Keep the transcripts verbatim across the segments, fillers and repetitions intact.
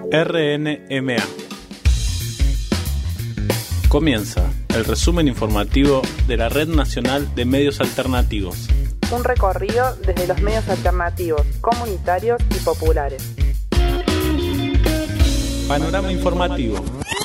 R N M A. Comienza el resumen informativo de la Red Nacional de Medios Alternativos. Un recorrido desde los medios alternativos, comunitarios y populares. Panorama informativo.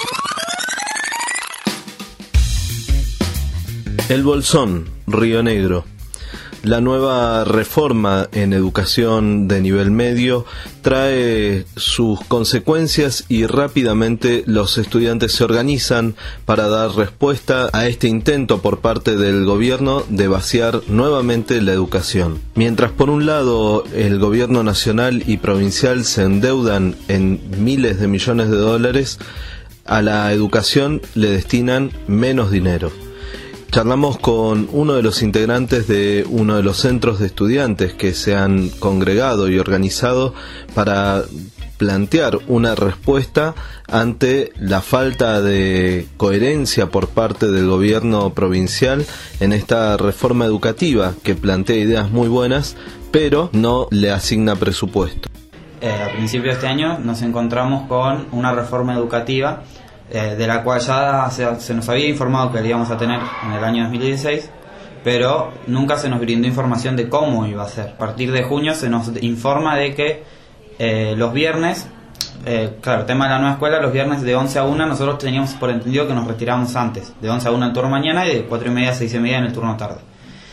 El Bolsón, Río Negro. La nueva reforma en educación de nivel medio trae sus consecuencias y rápidamente los estudiantes se organizan para dar respuesta a este intento por parte del gobierno de vaciar nuevamente la educación. Mientras por un lado el gobierno nacional y provincial se endeudan en miles de millones de dólares, a la educación le destinan menos dinero. Charlamos con uno de los integrantes de uno de los centros de estudiantes que se han congregado y organizado para plantear una respuesta ante la falta de coherencia por parte del gobierno provincial en esta reforma educativa que plantea ideas muy buenas, pero no le asigna presupuesto. Eh, a principios de este año nos encontramos con una reforma educativa Eh, de la cual ya se, se nos había informado que la íbamos a tener en el año dos mil dieciséis, pero nunca se nos brindó información de cómo iba a ser. A partir de junio se nos informa de que eh, los viernes, eh, claro, el tema de la nueva escuela, los viernes de once a una nosotros teníamos por entendido que nos retirábamos antes, de once a una el turno mañana y de cuatro y media a seis y media en el turno tarde.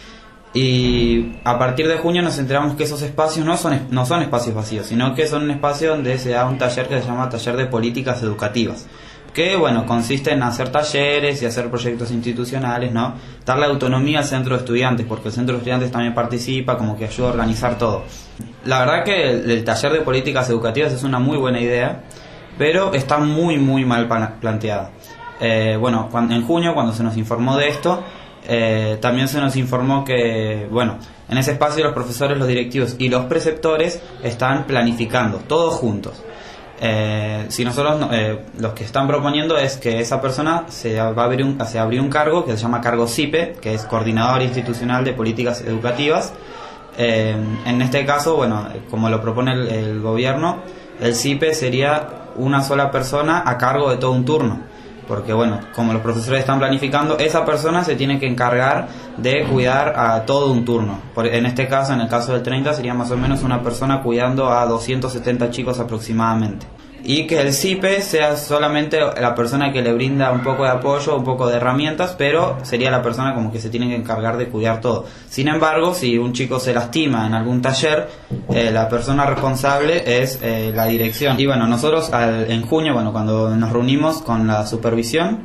Y a partir de junio nos enteramos que esos espacios no son, no son espacios vacíos, sino que son un espacio donde se da un taller que se llama Taller de Políticas Educativas, que bueno, consiste en hacer talleres y hacer proyectos institucionales, ¿no? Darle autonomía al centro de estudiantes, porque el centro de estudiantes también participa, como que ayuda a organizar todo. La verdad que el, el taller de políticas educativas es una muy buena idea, pero está muy muy mal planteada. Eh, bueno, cuando, en junio, cuando se nos informó de esto, eh, también se nos informó que, bueno, en ese espacio los profesores, los directivos y los preceptores están planificando, todos juntos. Eh, si nosotros eh, los que están proponiendo es que esa persona se va a abrir un, se abrió un cargo que se llama cargo C I P E, que es Coordinador Institucional de Políticas Educativas. Eh, en este caso, bueno, como lo propone el, el gobierno, el C I P E sería una sola persona a cargo de todo un turno, porque bueno, como los profesores están planificando, esa persona se tiene que encargar de cuidar a todo un turno. Por, en este caso, en el caso del treinta, sería más o menos una persona cuidando a doscientos setenta chicos aproximadamente. Y que el C I P E sea solamente la persona que le brinda un poco de apoyo, un poco de herramientas, pero sería la persona como que se tiene que encargar de cuidar todo. Sin embargo, si un chico se lastima en algún taller, eh, la persona responsable es eh, la dirección. Y bueno, nosotros al, en junio, bueno, cuando nos reunimos con la supervisión,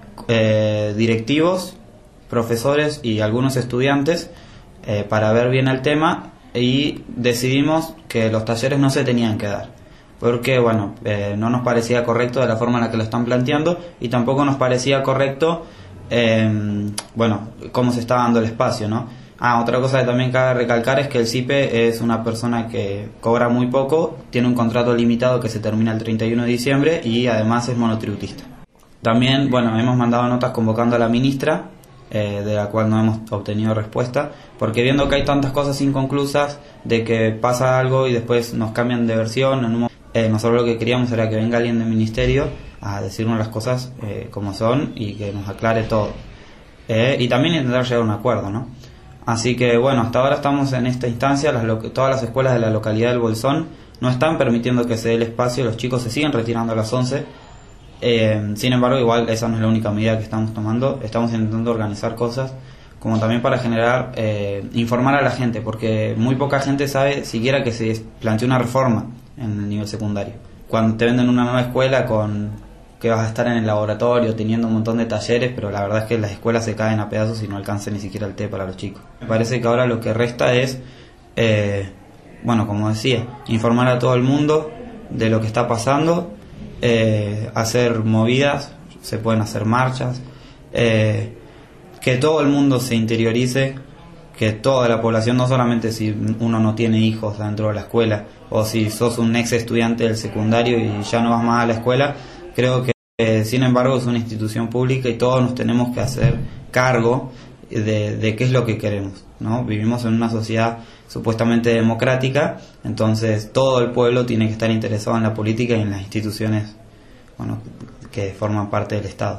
eh, directivos, profesores y algunos estudiantes, eh, para ver bien el tema, y decidimos que los talleres no se tenían que dar, porque bueno, eh, no nos parecía correcto de la forma en la que lo están planteando, y tampoco nos parecía correcto eh, bueno, cómo se está dando el espacio, ¿no? Ah, otra cosa que también cabe recalcar es que el C I P E es una persona que cobra muy poco, tiene un contrato limitado que se termina el treinta y uno de diciembre y además es monotributista. También, bueno, hemos mandado notas convocando a la ministra, eh, de la cual no hemos obtenido respuesta, porque viendo que hay tantas cosas inconclusas, de que pasa algo y después nos cambian de versión, en un Eh, nosotros lo que queríamos era que venga alguien del ministerio a decirnos las cosas eh, como son y que nos aclare todo. Eh, y también intentar llegar a un acuerdo, ¿no? Así que bueno, hasta ahora estamos en esta instancia. Las lo- todas las escuelas de la localidad del Bolsón no están permitiendo que se dé el espacio, los chicos se siguen retirando a las once. Eh, sin embargo, igual esa no es la única medida que estamos tomando. Estamos intentando organizar cosas, como también para generar, eh, informar a la gente, porque muy poca gente sabe siquiera que se planteó una reforma en el nivel secundario. Cuando te venden una nueva escuela con que vas a estar en el laboratorio teniendo un montón de talleres, pero la verdad es que las escuelas se caen a pedazos y no alcanza ni siquiera el té para los chicos. Me parece que ahora lo que resta es, eh, bueno, como decía, informar a todo el mundo de lo que está pasando, eh, hacer movidas, se pueden hacer marchas, eh, que todo el mundo se interiorice, que toda la población, no solamente si uno no tiene hijos dentro de la escuela, o si sos un ex estudiante del secundario y ya no vas más a la escuela, creo que eh, sin embargo es una institución pública y todos nos tenemos que hacer cargo de, de qué es lo que queremos, ¿no? Vivimos en una sociedad supuestamente democrática, entonces todo el pueblo tiene que estar interesado en la política y en las instituciones, bueno, que forman parte del Estado.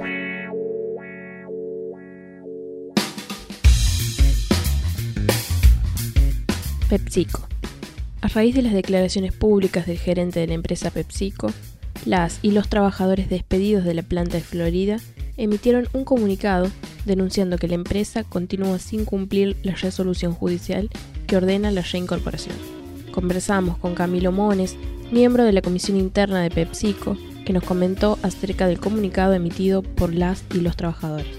PepsiCo. A raíz de las declaraciones públicas del gerente de la empresa PepsiCo, las y los trabajadores despedidos de la planta de Florida emitieron un comunicado denunciando que la empresa continúa sin cumplir la resolución judicial que ordena la reincorporación. Conversamos con Camilo Mones, miembro de la comisión interna de PepsiCo, que nos comentó acerca del comunicado emitido por las y los trabajadores.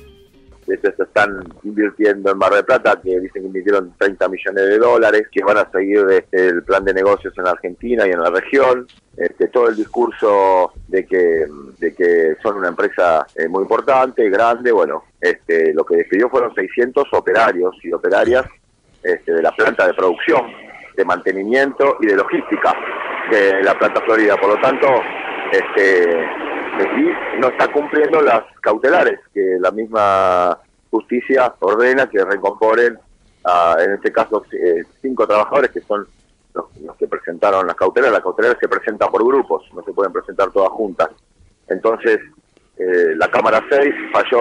Se están invirtiendo en Mar del Plata, que dicen que invirtieron treinta millones de dólares, que van a seguir este, el plan de negocios en la Argentina y en la región. Este, todo el discurso de que de que son una empresa eh, muy importante, grande. Bueno, este, lo que despidió fueron seiscientos operarios y operarias este, de la planta de producción, de mantenimiento y de logística de la planta Florida. Por lo tanto, este y no está cumpliendo las cautelares que la misma justicia ordena que reincorporen a, en este caso, eh, cinco trabajadores que son los, los que presentaron las cautelares. Las cautelares se presentan por grupos, no se pueden presentar todas juntas. Entonces, eh, la Cámara seis falló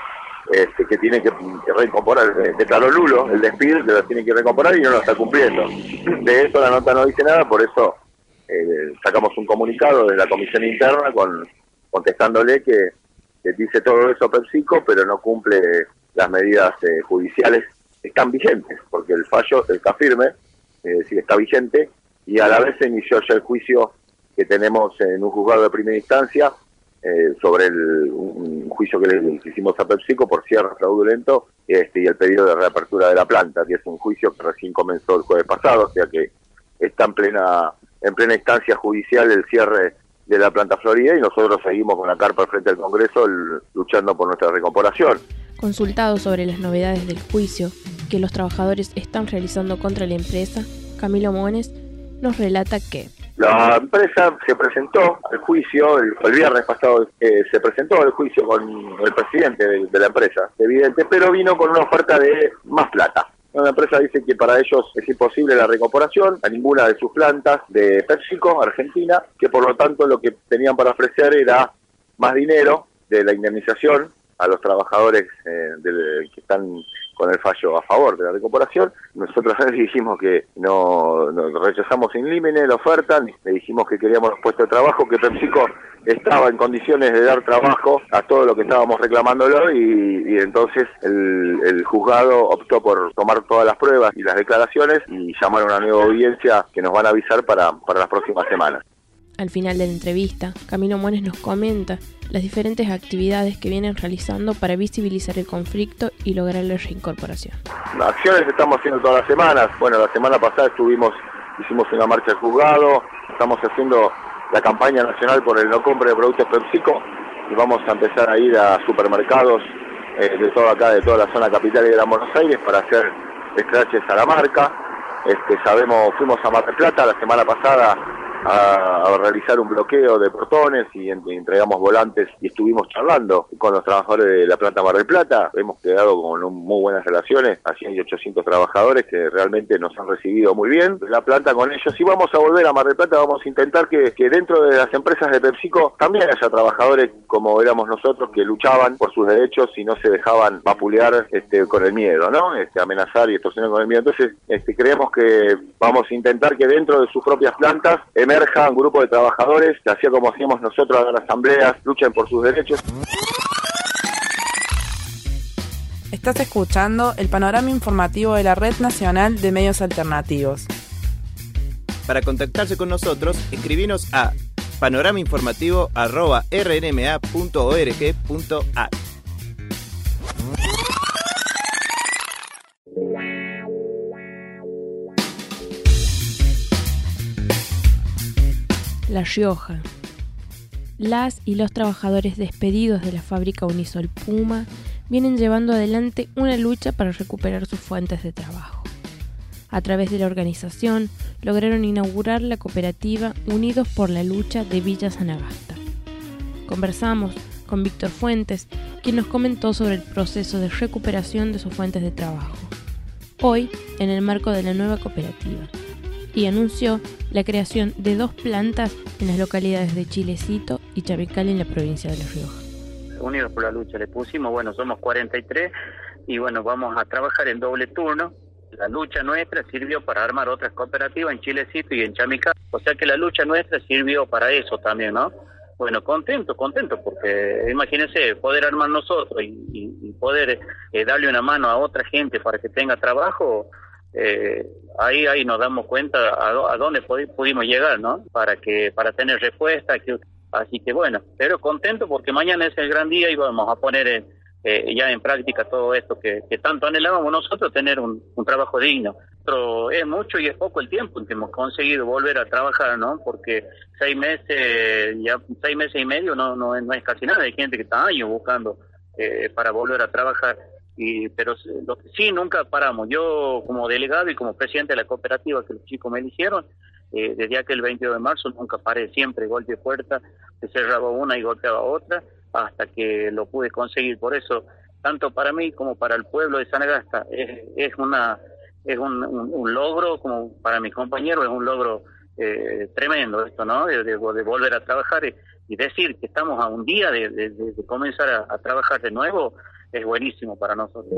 este, que tiene que, que reincorporar, eh, declaró nulo el despido, que lo tiene que reincorporar y no lo está cumpliendo. De eso la nota no dice nada, por eso eh, sacamos un comunicado de la comisión interna con contestándole que, que dice todo eso PepsiCo, pero no cumple las medidas eh, judiciales que están vigentes, porque el fallo está firme, eh, sí está vigente, y a la vez se inició ya el juicio que tenemos en un juzgado de primera instancia eh, sobre el, un juicio que le que hicimos a PepsiCo por cierre fraudulento este, y el pedido de reapertura de la planta, que es un juicio que recién comenzó el jueves pasado, o sea que está en plena, en plena instancia judicial el cierre de la planta Florida, y nosotros seguimos con la carpa al frente del Congreso el, luchando por nuestra reincorporación. Consultado sobre las novedades del juicio que los trabajadores están realizando contra la empresa, Camilo Mones nos relata que la empresa se presentó al juicio, el, el viernes pasado eh, se presentó al juicio con el presidente de, de la empresa, evidente, pero vino con una oferta de más plata. La empresa dice que para ellos es imposible la reincorporación a ninguna de sus plantas de PepsiCo, Argentina, que por lo tanto lo que tenían para ofrecer era más dinero de la indemnización a los trabajadores eh, de, que están con el fallo a favor de la reincorporación. Nosotros les dijimos que no, no rechazamos sin límite la oferta, le dijimos que queríamos los puestos de trabajo, que PepsiCo estaba en condiciones de dar trabajo a todo lo que estábamos reclamándolo, y, y entonces el, el juzgado optó por tomar todas las pruebas y las declaraciones y llamar a una nueva audiencia que nos van a avisar para, para las próximas semanas. Al final de la entrevista, Camilo Mones nos comenta las diferentes actividades que vienen realizando para visibilizar el conflicto y lograr la reincorporación. Acciones estamos haciendo todas las semanas. Bueno, la semana pasada estuvimos, hicimos una marcha al juzgado, estamos haciendo la campaña nacional por el no compra de productos PepsiCo y vamos a empezar a ir a supermercados eh, de toda acá, de toda la zona capital y de Gran Buenos Aires para hacer scratches a la marca. Este, sabemos, fuimos a Mar del Plata la semana pasada A, a realizar un bloqueo de portones y, en, y entregamos volantes y estuvimos charlando con los trabajadores de la planta Mar del Plata. Hemos quedado con un, muy buenas relaciones, a cien y ochocientos trabajadores que realmente nos han recibido muy bien la planta con ellos, y vamos a volver a Mar del Plata. Vamos a intentar que, que dentro de las empresas de PepsiCo también haya trabajadores como éramos nosotros, que luchaban por sus derechos y no se dejaban vapulear este, con el miedo, ¿no? Este, amenazar y extorsionar con el miedo. Entonces este, creemos que vamos a intentar que dentro de sus propias plantas emerja un grupo de trabajadores que, así como hacíamos nosotros, hagan asambleas, luchen por sus derechos. Estás escuchando el panorama informativo de la Red Nacional de Medios Alternativos. Para contactarse con nosotros, escribinos a panoramainformativo arroba r n m a punto org punto a r. La Rioja. Las y los trabajadores despedidos de la fábrica Unisol Puma vienen llevando adelante una lucha para recuperar sus fuentes de trabajo. A través de la organización, lograron inaugurar la cooperativa Unidos por la Lucha de Villa Sanagasta. Conversamos con Víctor Fuentes, quien nos comentó sobre el proceso de recuperación de sus fuentes de trabajo, hoy en el marco de la nueva cooperativa, y anunció la creación de dos plantas en las localidades de Chilecito y Chapical en la provincia de La Rioja. Unidos por la lucha le pusimos, bueno, somos cuarenta y tres y bueno, vamos a trabajar en doble turno. La lucha nuestra sirvió para armar otras cooperativas en Chilecito y en Chamical, o sea que la lucha nuestra sirvió para eso también, ¿no? Bueno, contento, contento, porque imagínense, poder armar nosotros y, y, y poder eh, darle una mano a otra gente para que tenga trabajo, eh, ahí ahí nos damos cuenta a, a dónde pudimos llegar, ¿no? Para que para tener respuesta, que, así que bueno, pero contento porque mañana es el gran día y vamos a poner en, Eh, ya en práctica todo esto que, que tanto anhelábamos nosotros, tener un, un trabajo digno. Pero es mucho y es poco el tiempo en que hemos conseguido volver a trabajar, ¿no? Porque seis meses, ya seis meses y medio no no, no es casi nada. Hay gente que está años buscando eh, para volver a trabajar. Y pero lo que sí, nunca paramos. Yo como delegado y como presidente de la cooperativa que los chicos me eligieron, eh, desde aquel veintidós de marzo nunca paré, siempre golpe de puerta, se cerraba una y golpeaba otra, hasta que lo pude conseguir. Por eso, tanto para mí como para el pueblo de Sanagasta, es, es una es un, un, un logro, como para mis compañeros, es un logro eh, tremendo esto, ¿no? De, de, de volver a trabajar y, y decir que estamos a un día de, de, de comenzar a, a trabajar de nuevo, es buenísimo para nosotros.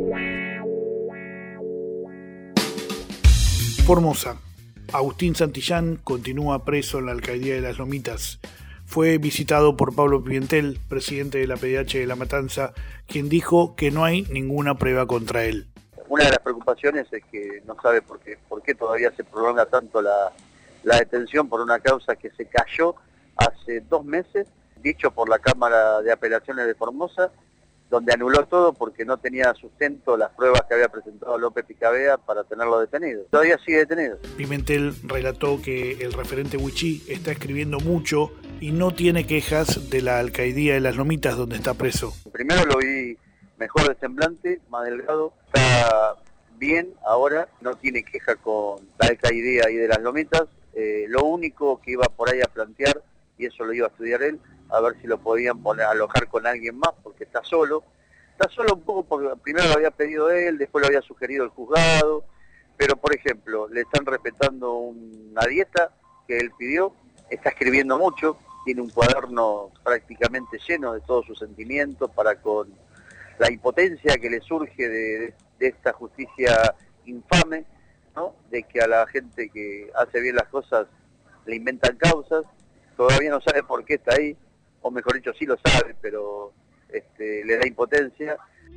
Formosa. Agustín Santillán continúa preso en la alcaldía de Las Lomitas. Fue visitado por Pablo Pimentel, presidente de la P D H de La Matanza, quien dijo que no hay ninguna prueba contra él. Una de las preocupaciones es que no sabe por qué, por qué todavía se prolonga tanto la, la detención por una causa que se cayó hace dos meses, dicho por la Cámara de Apelaciones de Formosa, donde anuló todo porque no tenía sustento las pruebas que había presentado López Picabea para tenerlo detenido. Todavía sigue detenido. Pimentel relató que el referente Huichí está escribiendo mucho y no tiene quejas de la alcaidía de Las Lomitas donde está preso. Primero lo vi mejor de semblante, más delgado, está bien ahora, no tiene queja con la alcaidía ahí de Las Lomitas. Eh, lo único que iba por ahí a plantear, y eso lo iba a estudiar él, a ver si lo podían poner, alojar con alguien más, porque está solo. Está solo un poco porque primero lo había pedido él, después lo había sugerido el juzgado, pero por ejemplo, le están respetando una dieta que él pidió, está escribiendo mucho, tiene un cuaderno prácticamente lleno de todos sus sentimientos para con la impotencia que le surge de, de esta justicia infame, ¿no? De que a la gente que hace bien las cosas le inventan causas, todavía no sabe por qué está ahí, o mejor dicho, sí lo sabe, pero este, le da impotencia.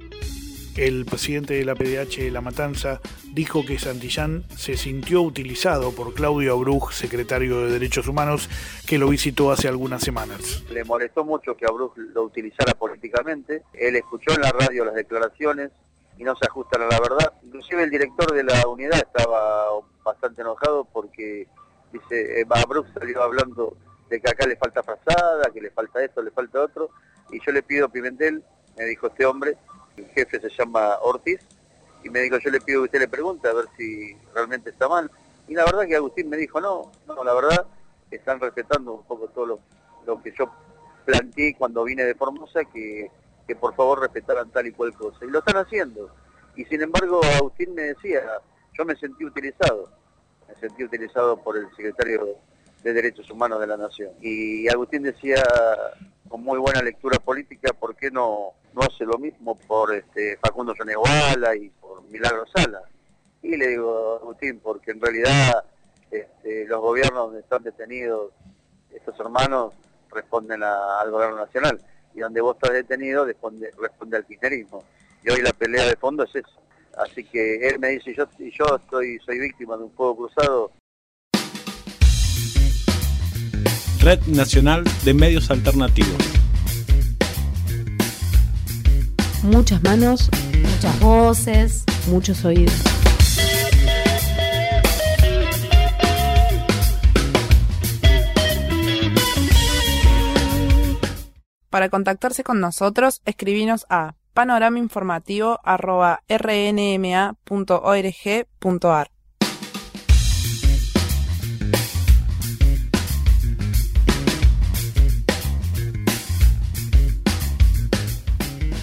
El presidente de la P D H de La Matanza dijo que Santillán se sintió utilizado por Claudio Abruj, secretario de Derechos Humanos, que lo visitó hace algunas semanas. Le molestó mucho que Abruj lo utilizara políticamente. Él escuchó en la radio las declaraciones y no se ajustan a la verdad. Inclusive el director de la unidad estaba bastante enojado porque dice, eh, Abruj salió hablando de que acá le falta frazada, que le falta esto, le falta otro, y yo le pido a Pimentel, me dijo este hombre, el jefe se llama Ortiz, y me dijo, yo le pido que usted le pregunte a ver si realmente está mal, y la verdad que Agustín me dijo, no, no, la verdad, están respetando un poco todo lo, lo que yo planteé cuando vine de Formosa, que, que por favor respetaran tal y cual cosa, y lo están haciendo, y sin embargo Agustín me decía, yo me sentí utilizado, me sentí utilizado por el secretario de Derechos Humanos de la Nación. Y Agustín decía, con muy buena lectura política, ¿por qué no, no hace lo mismo por este Facundo Yoneguala y por Milagro Sala? Y le digo, Agustín, porque en realidad este, los gobiernos donde están detenidos estos hermanos responden a, al gobierno nacional, y donde vos estás detenido responde, responde al kirchnerismo. Y hoy la pelea de fondo es eso. Así que él me dice, yo, yo estoy, soy víctima de un fuego cruzado. Red Nacional de Medios Alternativos. Muchas manos, muchas voces, muchos oídos. Para contactarse con nosotros, escribinos a panoramainformativo arroba r n m a punto org punto a r.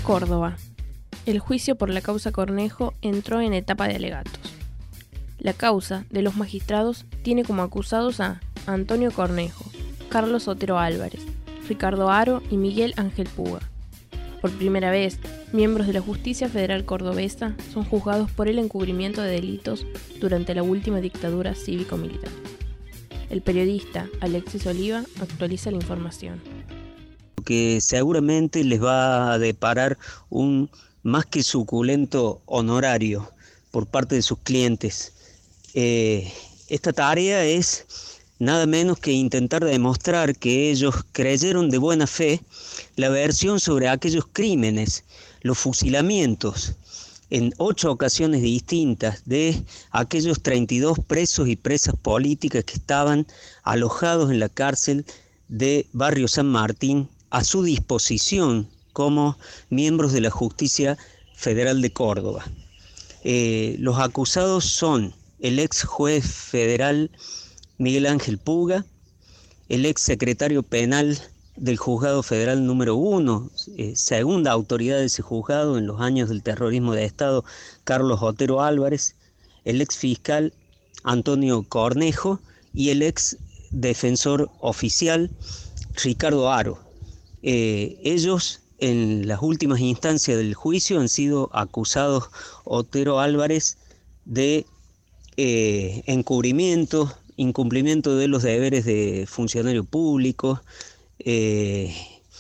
Córdoba. El juicio por la causa Cornejo entró en etapa de alegatos. La causa de los magistrados tiene como acusados a Antonio Cornejo, Carlos Otero Álvarez, Ricardo Haro y Miguel Ángel Puga. Por primera vez, miembros de la Justicia Federal Cordobesa son juzgados por el encubrimiento de delitos durante la última dictadura cívico-militar. El periodista Alexis Oliva actualiza la información. Que seguramente les va a deparar un más que suculento honorario por parte de sus clientes. Eh, esta tarea es nada menos que intentar demostrar que ellos creyeron de buena fe la versión sobre aquellos crímenes, los fusilamientos, en ocho ocasiones distintas de aquellos treinta y dos presos y presas políticas que estaban alojados en la cárcel de Barrio San Martín a su disposición como miembros de la Justicia Federal de Córdoba. Eh, los acusados son el ex juez federal Miguel Ángel Puga, el ex secretario penal del Juzgado Federal número uno, eh, segunda autoridad de ese juzgado en los años del terrorismo de Estado, Carlos Otero Álvarez, el ex fiscal Antonio Cornejo y el ex defensor oficial Ricardo Haro. Eh, ellos en las últimas instancias del juicio han sido acusados Otero Álvarez de eh, encubrimiento, incumplimiento de los deberes de funcionario público, eh,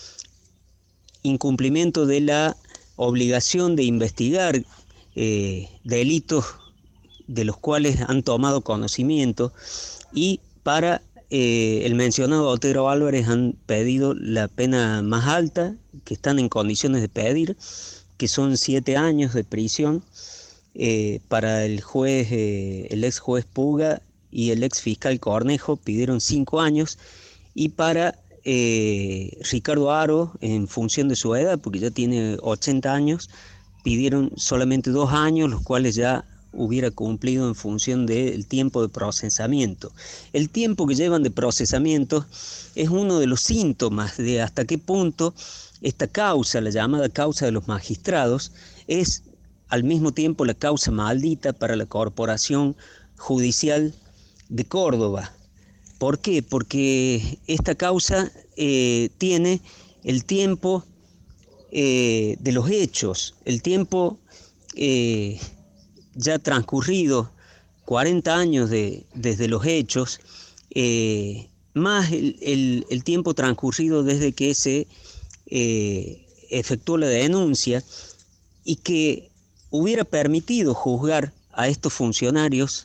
incumplimiento de la obligación de investigar eh, delitos de los cuales han tomado conocimiento, y para eh, el mencionado Otero Álvarez han pedido la pena más alta que están en condiciones de pedir, que son siete años de prisión. Eh, para el juez, eh, el ex juez Puga y el ex fiscal Cornejo pidieron cinco años, y para eh, Ricardo Haro, en función de su edad, porque ya tiene ochenta años, pidieron solamente dos años, los cuales ya hubiera cumplido en función del tiempo de procesamiento. El tiempo que llevan de procesamiento es uno de los síntomas de hasta qué punto esta causa, la llamada causa de los magistrados, es al mismo tiempo la causa maldita para la Corporación Judicial de Córdoba. ¿Por qué? Porque esta causa eh, tiene el tiempo eh, de los hechos, el tiempo eh, ya transcurrido, cuarenta años de, desde los hechos, eh, más el, el, el tiempo transcurrido desde que se eh, efectuó la denuncia, y que hubiera permitido juzgar a estos funcionarios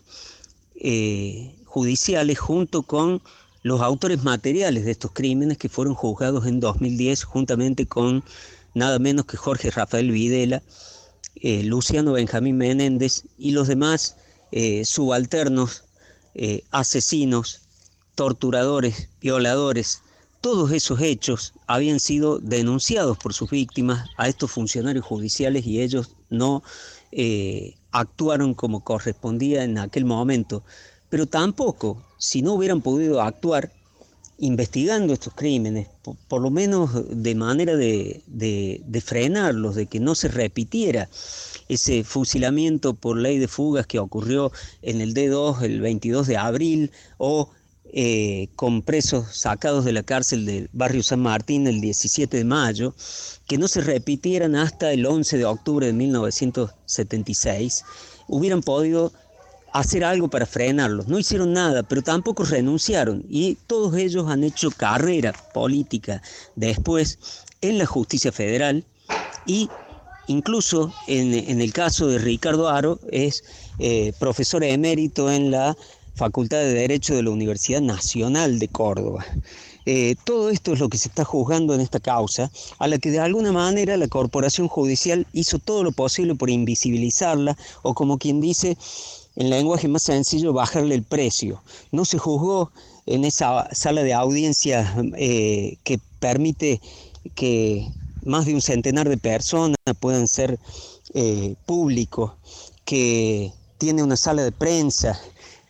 eh, judiciales junto con los autores materiales de estos crímenes, que fueron juzgados en dos mil diez juntamente con nada menos que Jorge Rafael Videla, eh, Luciano Benjamín Menéndez y los demás eh, subalternos, eh, asesinos, torturadores, violadores. Todos esos hechos habían sido denunciados por sus víctimas a estos funcionarios judiciales, y ellos no eh, actuaron como correspondía en aquel momento. Pero tampoco, si no hubieran podido actuar investigando estos crímenes, por, por lo menos de manera de, de, de frenarlos, de que no se repitiera ese fusilamiento por ley de fugas que ocurrió en el D dos el veintidós de abril, o Eh, con presos sacados de la cárcel del Barrio San Martín el diecisiete de mayo, que no se repitieran hasta el once de octubre de mil novecientos setenta y seis, hubieran podido hacer algo para frenarlos. No hicieron nada, pero tampoco renunciaron, y todos ellos han hecho carrera política después en la justicia federal, y incluso en, en el caso de Ricardo Haro es eh, profesor emérito en la Facultad de Derecho de la Universidad Nacional de Córdoba. Eh, todo esto es lo que se está juzgando en esta causa, a la que de alguna manera la Corporación Judicial hizo todo lo posible por invisibilizarla, o como quien dice, en lenguaje más sencillo, bajarle el precio. No se juzgó en esa sala de audiencia eh, que permite que más de un centenar de personas puedan ser eh, públicos, que tiene una sala de prensa,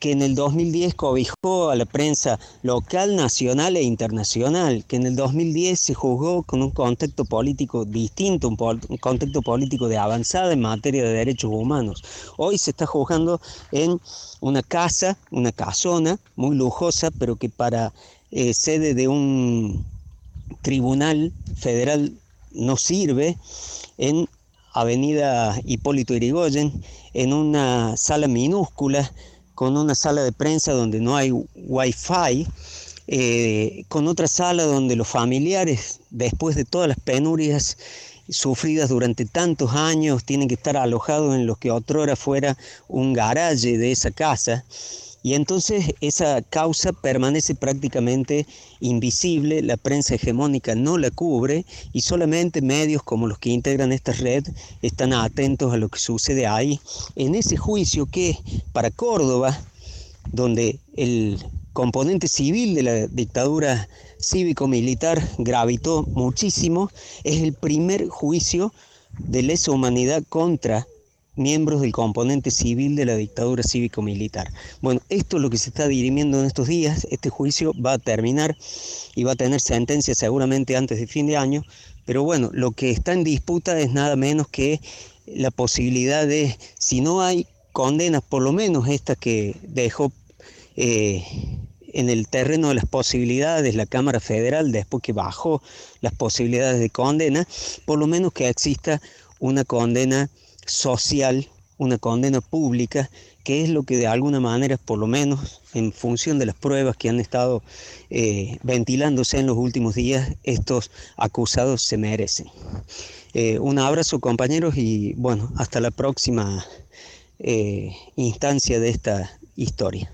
que en el dos mil diez cobijó a la prensa local, nacional e internacional, que en el dos mil diez se juzgó con un contexto político distinto, un, pol- un contexto político de avanzada en materia de derechos humanos. Hoy se está juzgando en una casa, una casona muy lujosa, pero que para eh, sede de un tribunal federal no sirve, en Avenida Hipólito Yrigoyen, en una sala minúscula, con una sala de prensa donde no hay wifi, eh, con otra sala donde los familiares, después de todas las penurias sufridas durante tantos años, tienen que estar alojados en lo que otrora fuera un garaje de esa casa. Y entonces esa causa permanece prácticamente invisible, la prensa hegemónica no la cubre y solamente medios como los que integran esta red están atentos a lo que sucede ahí. En ese juicio que para Córdoba, donde el componente civil de la dictadura cívico-militar gravitó muchísimo, es el primer juicio de lesa humanidad contra miembros del componente civil de la dictadura cívico-militar. Bueno, esto es lo que se está dirimiendo en estos días. Este juicio va a terminar y va a tener sentencia seguramente antes de fin de año, pero bueno, lo que está en disputa es nada menos que la posibilidad de, si no hay condenas, por lo menos esta que dejó eh, en el terreno de las posibilidades la Cámara Federal, después que bajó las posibilidades de condena, por lo menos que exista una condena social, una condena pública, que es lo que de alguna manera, por lo menos en función de las pruebas que han estado eh, ventilándose en los últimos días, estos acusados se merecen. Eh, un abrazo, compañeros, y bueno, hasta la próxima eh, instancia de esta historia.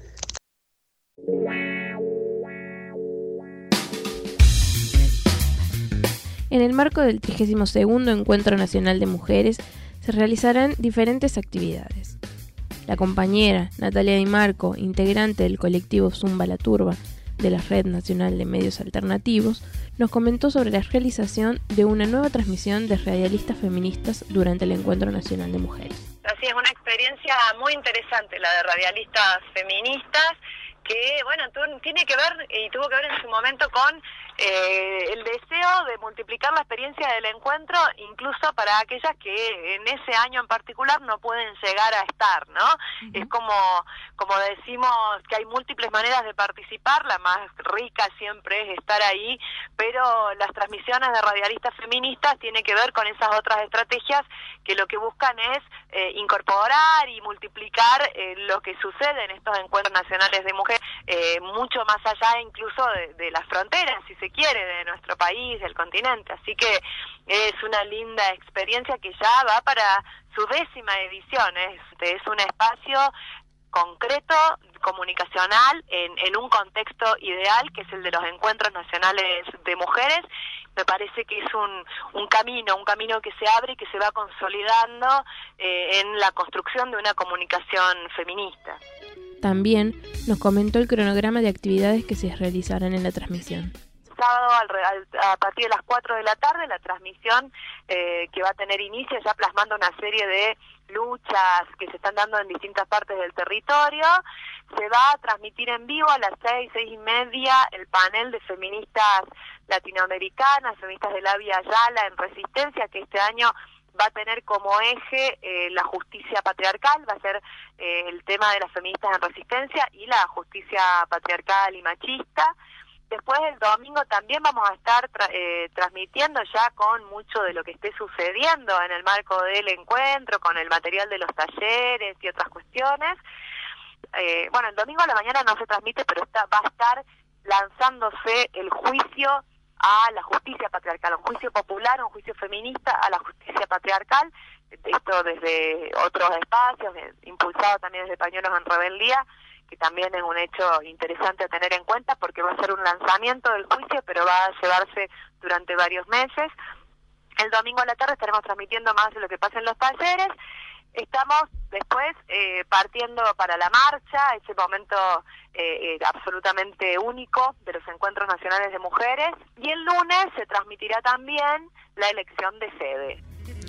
En el marco del trigésimo segundo Encuentro Nacional de Mujeres se realizarán diferentes actividades. La compañera Natalia Di Marco, integrante del colectivo Zumba la Turba de la Red Nacional de Medios Alternativos, nos comentó sobre la realización de una nueva transmisión de radialistas feministas durante el Encuentro Nacional de Mujeres. Así es, una experiencia muy interesante la de radialistas feministas, que bueno, tu, tiene que ver y tuvo que ver en su momento con eh, el deseo de multiplicar la experiencia del encuentro, incluso para aquellas que en ese año en particular no pueden llegar a estar, ¿no? Uh-huh. Es como, como decimos que hay múltiples maneras de participar, la más rica siempre es estar ahí, pero las transmisiones de radialistas feministas tienen que ver con esas otras estrategias que lo que buscan es eh, incorporar y multiplicar eh, lo que sucede en estos encuentros nacionales de mujeres, eh, mucho más allá incluso de, de las fronteras, si se quiere, de nuestro país, del continente. Así que es una linda experiencia que ya va para su décima edición. Es, es un espacio concreto, comunicacional, en, en un contexto ideal, que es el de los encuentros nacionales de mujeres. Me parece que es un, un camino, un camino que se abre y que se va consolidando eh, en la construcción de una comunicación feminista. También nos comentó el cronograma de actividades que se realizarán en la transmisión. Sábado al, al, a partir de las cuatro de la tarde, la transmisión eh, que va a tener inicio ya plasmando una serie de luchas que se están dando en distintas partes del territorio. Se va a transmitir en vivo a las seis, seis y media el panel de feministas latinoamericanas, feministas de la Vía Ayala en Resistencia, que este año va a tener como eje eh, la justicia patriarcal, va a ser eh, el tema de las feministas en Resistencia y la justicia patriarcal y machista. Después el domingo también vamos a estar tra eh, transmitiendo ya con mucho de lo que esté sucediendo en el marco del encuentro, con el material de los talleres y otras cuestiones. Eh, bueno, el domingo a la mañana no se transmite, pero está, va a estar lanzándose el juicio a la justicia patriarcal, un juicio popular, un juicio feminista a la justicia patriarcal, esto desde otros espacios, impulsado también desde Pañuelos en Rebeldía, que también es un hecho interesante a tener en cuenta porque va a ser un lanzamiento del juicio, pero va a llevarse durante varios meses. El domingo a la tarde estaremos transmitiendo más de lo que pasa en los talleres. Estamos después eh, partiendo para la marcha, ese momento eh, eh, absolutamente único de los encuentros nacionales de mujeres, y el lunes se transmitirá también la elección de sede.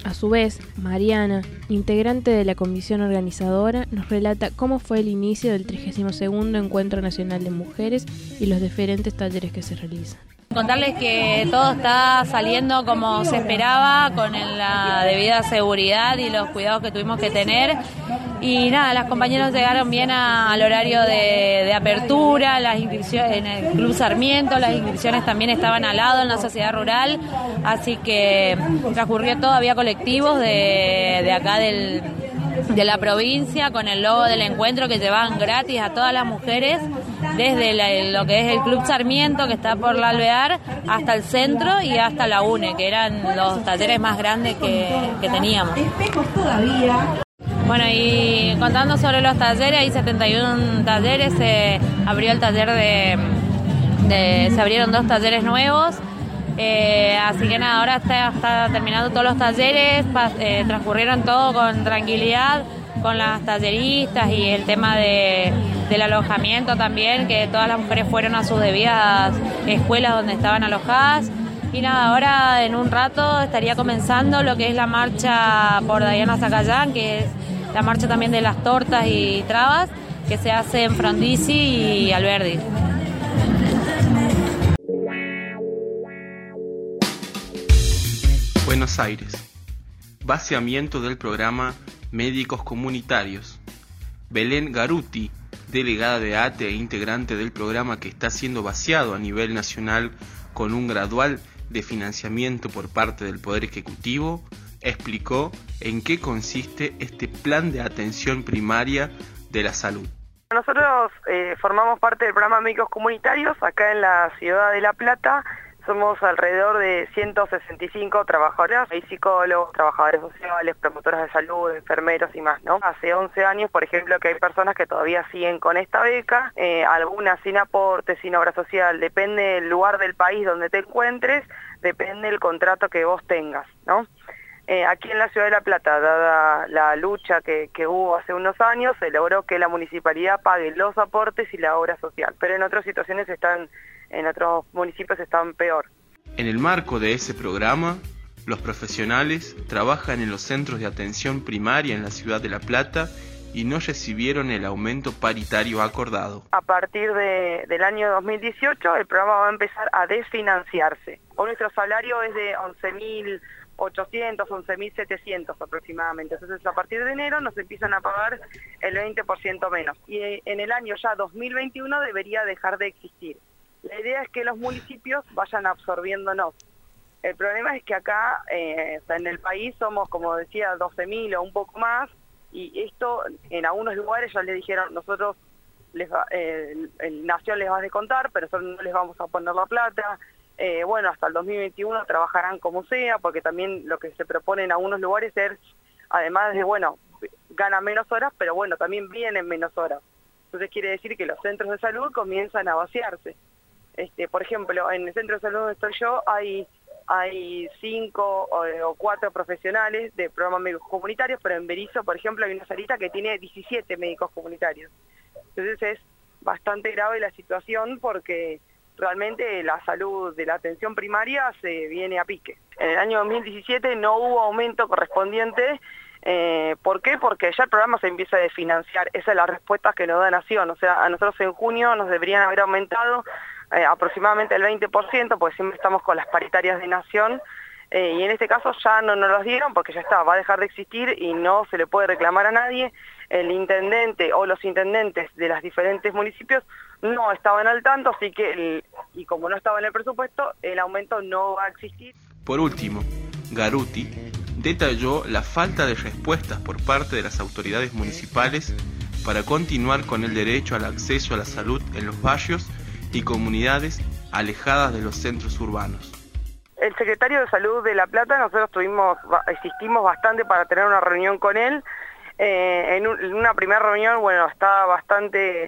A su vez, Mariana, integrante de la comisión organizadora, nos relata cómo fue el inicio del trigésimo segundo Encuentro Nacional de Mujeres y los diferentes talleres que se realizan. Contarles que todo está saliendo como se esperaba, con la debida seguridad y los cuidados que tuvimos que tener. Y nada, las compañeras llegaron bien a, al horario de, de apertura, las inscripciones en el Club Sarmiento, las inscripciones también estaban al lado en la sociedad rural, así que transcurrió todo, había colectivos de, de acá del... de la provincia con el logo del encuentro que llevaban gratis a todas las mujeres desde la, lo que es el Club Sarmiento, que está por la Alvear, hasta el centro y hasta la UNE, que eran los talleres más grandes que, que teníamos. Bueno, y contando sobre los talleres, hay setenta y uno talleres, se abrió el taller de, de se abrieron dos talleres nuevos. Eh, así que nada, ahora está, está terminando todos los talleres, pa, eh, transcurrieron todo con tranquilidad, con las talleristas y el tema de, del alojamiento también, que todas las mujeres fueron a sus debidas escuelas donde estaban alojadas. Y nada, ahora en un rato estaría comenzando lo que es la marcha por Diana Zacayán, que es la marcha también de las tortas y trabas, que se hace en Frondizi y Alberdi. Buenos Aires. Vaciamiento del programa Médicos Comunitarios. Belén Garuti, delegada de A T E e integrante del programa que está siendo vaciado a nivel nacional con un gradual de financiamiento por parte del Poder Ejecutivo, explicó en qué consiste este plan de atención primaria de la salud. Nosotros eh, formamos parte del programa Médicos Comunitarios acá en la ciudad de La Plata. Somos alrededor de ciento sesenta y cinco trabajadoras, hay psicólogos, trabajadores sociales, promotoras de salud, enfermeros y más, ¿no? Hace once años, por ejemplo, que hay personas que todavía siguen con esta beca, eh, algunas sin aporte, sin obra social, depende del lugar del país donde te encuentres, depende del contrato que vos tengas, ¿no? Eh, aquí en la ciudad de La Plata, dada la lucha que, que hubo hace unos años, se logró que la municipalidad pague los aportes y la obra social, pero en otras situaciones están... en otros municipios están peor. En el marco de ese programa, los profesionales trabajan en los centros de atención primaria en la ciudad de La Plata y no recibieron el aumento paritario acordado. A partir de, del año dos mil dieciocho, el programa va a empezar a desfinanciarse. Hoy nuestro salario es de once mil ochocientos, once mil setecientos aproximadamente. Entonces, a partir de enero nos empiezan a pagar el veinte por ciento menos. Y en el año ya dos mil veintiuno debería dejar de existir. La idea es que los municipios vayan absorbiéndonos. El problema es que acá, eh, o sea, en el país somos, como decía, doce mil o un poco más, y esto en algunos lugares ya les dijeron, nosotros, les va, eh, el, el Nación les va a descontar, pero nosotros no les vamos a poner la plata. Eh, bueno, hasta el dos mil veintiuno trabajarán como sea, porque también lo que se propone en algunos lugares es, además de, bueno, ganan menos horas, pero bueno, también vienen menos horas. Entonces quiere decir que los centros de salud comienzan a vaciarse. Este, por ejemplo, en el centro de salud donde estoy yo hay hay cinco o, o cuatro profesionales de programas médicos comunitarios, pero en Berizo, por ejemplo, hay una salita que tiene diecisiete médicos comunitarios. Entonces es bastante grave la situación porque realmente la salud de la atención primaria se viene a pique. En el año dos mil diecisiete no hubo aumento correspondiente. Eh, ¿Por qué? Porque ya el programa se empieza a desfinanciar. Esa es la respuesta que nos da Nación. O sea, a nosotros en junio nos deberían haber aumentado eh, aproximadamente el veinte por ciento, porque siempre estamos con las paritarias de Nación, eh, y en este caso ya no nos los dieron porque ya está, va a dejar de existir y no se le puede reclamar a nadie. El intendente o los intendentes de los diferentes municipios no estaban al tanto, así que, el, y como no estaba en el presupuesto, el aumento no va a existir. Por último, Garuti detalló la falta de respuestas por parte de las autoridades municipales para continuar con el derecho al acceso a la salud en los barrios y comunidades alejadas de los centros urbanos. El secretario de Salud de La Plata, nosotros tuvimos, asistimos bastante para tener una reunión con él. Eh, en, un, en una primera reunión, bueno, estaba bastante,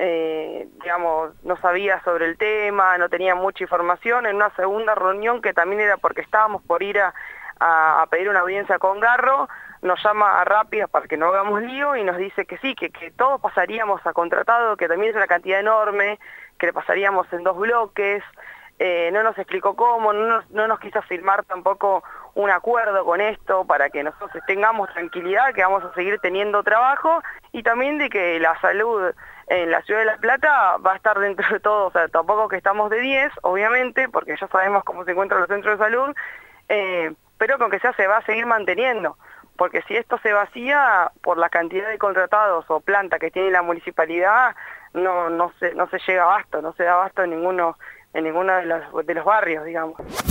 eh, digamos, no sabía sobre el tema, no tenía mucha información. En una segunda reunión, que también era porque estábamos por ir a, a, a pedir una audiencia con Garro, nos llama a Rápidas para que no hagamos lío y nos dice que sí, que, que todos pasaríamos a contratado, que también es una cantidad enorme, que le pasaríamos en dos bloques. Eh, no nos explicó cómo, no nos, no nos quiso firmar tampoco un acuerdo con esto para que nosotros tengamos tranquilidad, que vamos a seguir teniendo trabajo, y también de que la salud en la ciudad de La Plata va a estar dentro de todo, o sea, tampoco que estamos de diez, obviamente, porque ya sabemos cómo se encuentran los centros de salud, eh, pero con que sea se va a seguir manteniendo, porque si esto se vacía por la cantidad de contratados o planta que tiene la municipalidad, no no se no se llega a abasto, no se da abasto en ninguno en ninguno de los, de los barrios, digamos.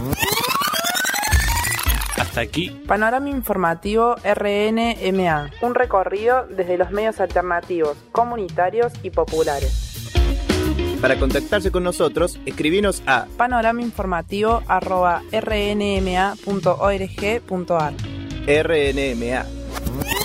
Hasta aquí. Panorama informativo R N M A. Un recorrido desde los medios alternativos, comunitarios y populares. Para contactarse con nosotros, escribinos a panoramainformativo arroba r n m a punto org punto a r. R N M A.